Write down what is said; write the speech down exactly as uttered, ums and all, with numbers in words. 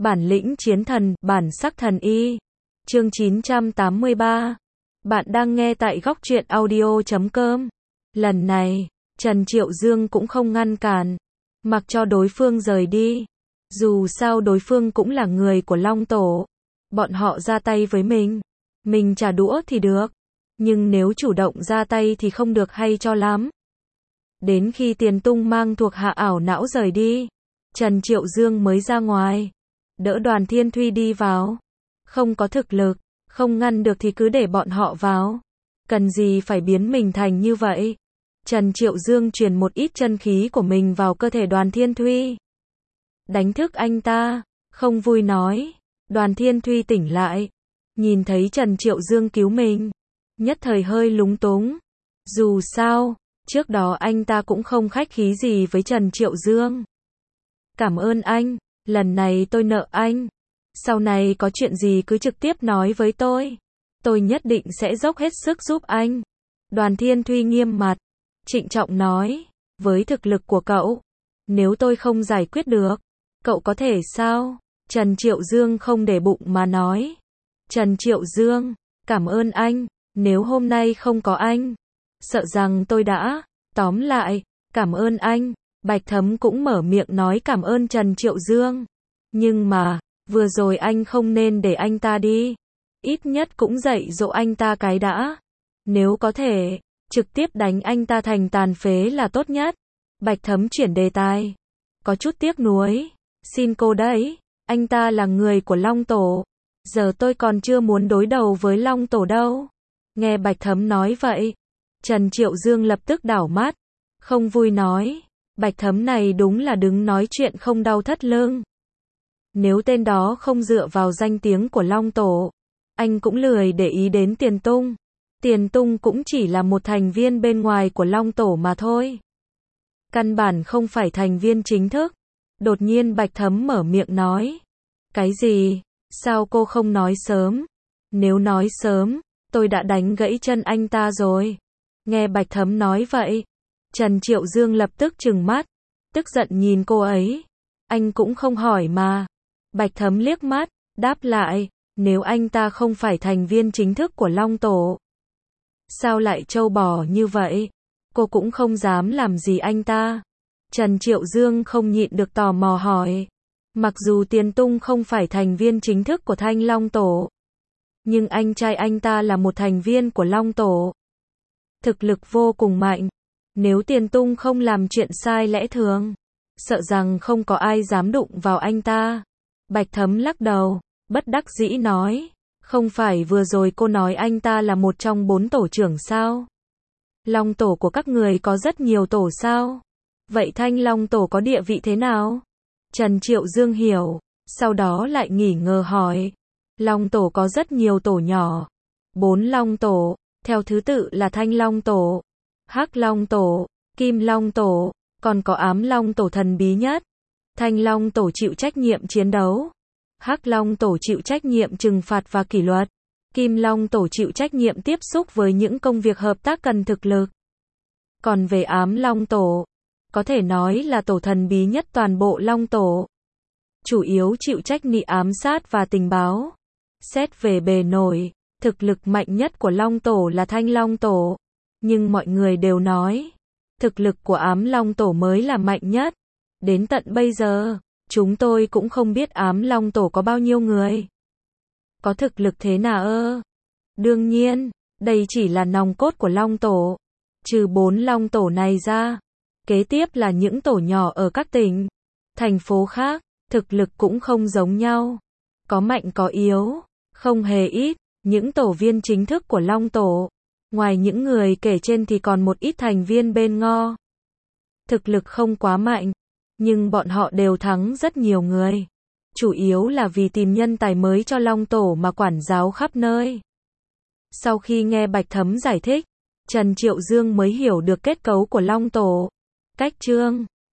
Bản lĩnh chiến thần, bản sắc thần y. Chương chín trăm tám mươi ba. Bạn đang nghe tại góc truyện audio chấm com. Lần này, Trần Triệu Dương cũng không ngăn cản, mặc cho đối phương rời đi. Dù sao đối phương cũng là người của Long Tổ. Bọn họ ra tay với mình, mình trả đũa thì được. Nhưng nếu chủ động ra tay thì không được hay cho lắm. Đến khi Tiền Tung mang thuộc hạ ảo não rời đi, Trần Triệu Dương mới ra ngoài, đỡ Đoàn Thiên Thuy đi vào. Không có thực lực, không ngăn được thì cứ để bọn họ vào. Cần gì phải biến mình thành như vậy? Trần Triệu Dương truyền một ít chân khí của mình vào cơ thể Đoàn Thiên Thuy. Đánh thức anh ta, không vui nói. Đoàn Thiên Thuy tỉnh lại, nhìn thấy Trần Triệu Dương cứu mình, nhất thời hơi lúng túng. Dù sao, trước đó anh ta cũng không khách khí gì với Trần Triệu Dương. Cảm ơn anh, lần này tôi nợ anh. Sau này có chuyện gì cứ trực tiếp nói với tôi. Tôi nhất định sẽ dốc hết sức giúp anh. Đoàn Thiên Thuy nghiêm mặt, trịnh trọng nói, với thực lực của cậu, nếu tôi không giải quyết được, cậu có thể sao? Trần Triệu Dương không để bụng mà nói. Trần Triệu Dương, cảm ơn anh, nếu hôm nay không có anh, sợ rằng tôi đã, tóm lại, cảm ơn anh. Bạch Thấm cũng mở miệng nói cảm ơn Trần Triệu Dương. Nhưng mà, vừa rồi anh không nên để anh ta đi. Ít nhất cũng dạy dỗ anh ta cái đã. Nếu có thể, trực tiếp đánh anh ta thành tàn phế là tốt nhất. Bạch Thấm chuyển đề tài. Có chút tiếc nuối. Xin cô đấy, anh ta là người của Long Tổ. Giờ tôi còn chưa muốn đối đầu với Long Tổ đâu. Nghe Bạch Thấm nói vậy, Trần Triệu Dương lập tức đảo mắt, không vui nói. Bạch Thấm này đúng là đứng nói chuyện không đau thắt lưng. Nếu tên đó không dựa vào danh tiếng của Long Tổ, anh cũng lười để ý đến Tiền Tung. Tiền Tung cũng chỉ là một thành viên bên ngoài của Long Tổ mà thôi. Căn bản không phải thành viên chính thức. Đột nhiên Bạch Thấm mở miệng nói. Cái gì? Sao cô không nói sớm? Nếu nói sớm, tôi đã đánh gãy chân anh ta rồi. Nghe Bạch Thấm nói vậy, Trần Triệu Dương lập tức trừng mắt, tức giận nhìn cô ấy. Anh cũng không hỏi mà. Bạch Thấm liếc mắt, đáp lại, nếu anh ta không phải thành viên chính thức của Long Tổ, sao lại trâu bò như vậy? Cô cũng không dám làm gì anh ta. Trần Triệu Dương không nhịn được tò mò hỏi. Mặc dù Tiền Tung không phải thành viên chính thức của Thanh Long Tổ, nhưng anh trai anh ta là một thành viên của Long Tổ. Thực lực vô cùng mạnh. Nếu Tiền Tung không làm chuyện sai lẽ thường, sợ rằng không có ai dám đụng vào anh ta. Bạch Thấm lắc đầu, bất đắc dĩ nói, không phải vừa rồi cô nói anh ta là một trong bốn tổ trưởng sao? Long Tổ của các người có rất nhiều tổ sao? Vậy Thanh Long Tổ có địa vị thế nào? Trần Triệu Dương hiểu, sau đó lại nghỉ ngờ hỏi. Long Tổ có rất nhiều tổ nhỏ. Bốn Long Tổ, theo thứ tự là Thanh Long Tổ, Hắc Long Tổ, Kim Long Tổ, còn có Ám Long Tổ thần bí nhất. Thanh Long Tổ chịu trách nhiệm chiến đấu. Hắc Long Tổ chịu trách nhiệm trừng phạt và kỷ luật. Kim Long Tổ chịu trách nhiệm tiếp xúc với những công việc hợp tác cần thực lực. Còn về Ám Long Tổ, có thể nói là tổ thần bí nhất toàn bộ Long Tổ. Chủ yếu chịu trách nhiệm ám sát và tình báo. Xét về bề nổi, thực lực mạnh nhất của Long Tổ là Thanh Long Tổ. Nhưng mọi người đều nói, thực lực của Ám Long Tổ mới là mạnh nhất. Đến tận bây giờ, chúng tôi cũng không biết Ám Long Tổ có bao nhiêu người. Có thực lực thế nào ơ? Đương nhiên, đây chỉ là nòng cốt của Long Tổ. Trừ bốn Long Tổ này ra, kế tiếp là những tổ nhỏ ở các tỉnh, thành phố khác, thực lực cũng không giống nhau. Có mạnh có yếu, không hề ít. Những tổ viên chính thức của Long Tổ, ngoài những người kể trên thì còn một ít thành viên bên ngo. Thực lực không quá mạnh, nhưng bọn họ đều thắng rất nhiều người. Chủ yếu là vì tìm nhân tài mới cho Long Tổ mà quản giáo khắp nơi. Sau khi nghe Bạch Thấm giải thích, Trần Triệu Dương mới hiểu được kết cấu của Long Tổ. Cách chương